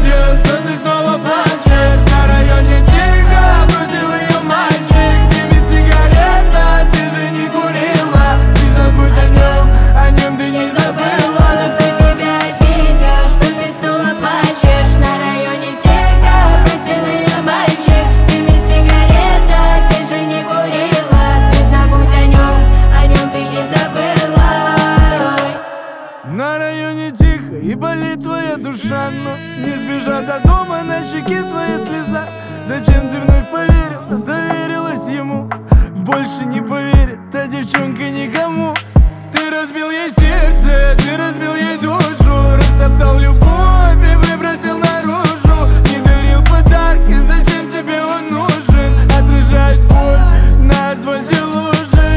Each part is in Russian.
обидел, что ты снова плачешь. На районе тихо бросил ее мальчик. Дымит сигарета, ты же не курила. Не забудь о нем ты не забыла. Но кто тебя обидел, что ты снова плачешь? На районе тихо бросил ее мальчик. Дымит сигарета, ты же не курила. Ты забудь о нем ты не забыла. На районе тихо и болит твоя душа, но не сбежать от дома, на щеке твоя слеза. Зачем ты вновь поверила, доверилась ему? Больше не поверит та девчонка никому. Ты разбил ей сердце, ты разбил ей душу. Растоптал любовь и выбросил наружу. Не дарил подарки, зачем тебе он нужен? Отражает боль на асфальте лужи.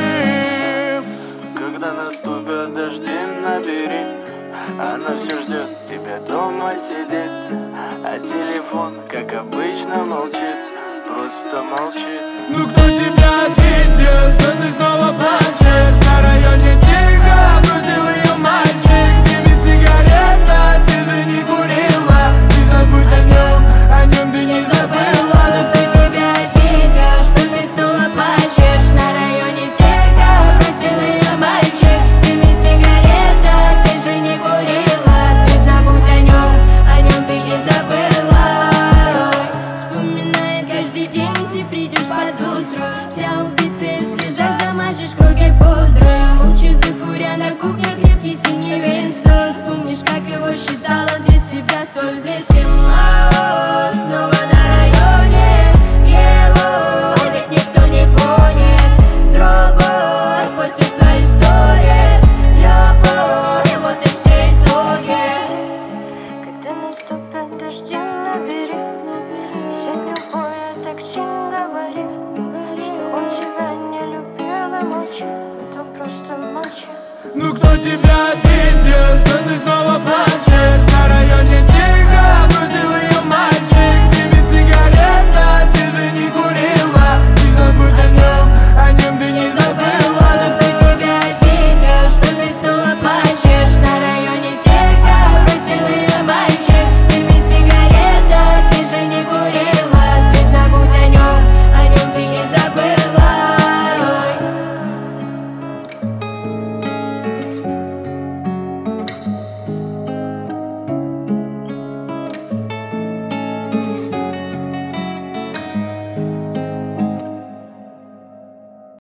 Когда наступят дожди, набери. Она все ждет, тебя дома сидит. А телефон, как обычно, молчит. Просто молчит. Ну кто тебя обидел, что ты снова плачешь? На районе тихо бросил ее мальчик. Дымит сигарета, ты же не курила. Не забудь о нем ты не забыла. Но кто тебя обидел, что ты снова плачешь? На районе тихо бросил ее мальчик. Дымит сигарета, ты же не курила. Ты забудь о нем ты не забыла. Вспоминая каждый день, ты придешь под утро. Вся убитая в слезах, замажешь круги пудрой. Молча закуря на кухне крепкий синий Винстон. Вспомнишь, как его считала для себя столь близким. А он снова на районе его, ведь никто не гонит. С другой постит свои сторис. Любовь, вот и все итоги. Когда наступят дожди, набери. Сегодня более так сильно говори, что он тебя не любил и молчит. Он просто молчит. Ну кто тебя обидел, что ты снова плачешь?